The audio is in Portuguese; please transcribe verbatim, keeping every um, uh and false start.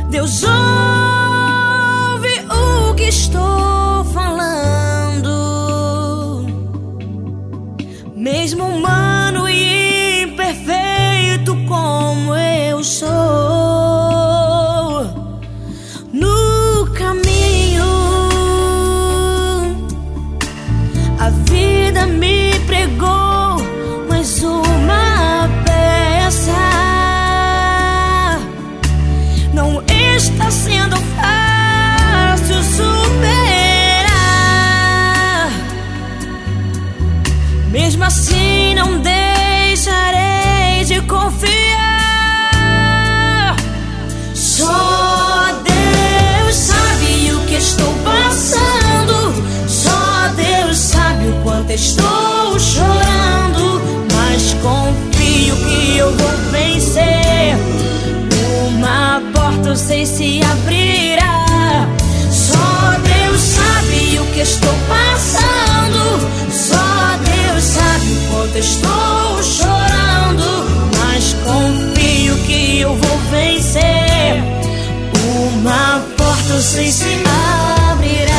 Deus ouve o que estou falando, mesmo humano e imperfeito como eu sou. No caminho, a vida me pregou mais uma peça. Não está sendo fácil superar, mesmo assim não deixarei de confiar. Só Deus sabe o que estou passando, só Deus sabe o quanto estou chorando, mas confio que eu vou vencer. Uma porta eu sei se abrirá. Só Deus sabe o que estou passando, só Deus sabe o quanto estou chorando, mas confio que eu vou vencer. Uma porta eu sei se abrirá.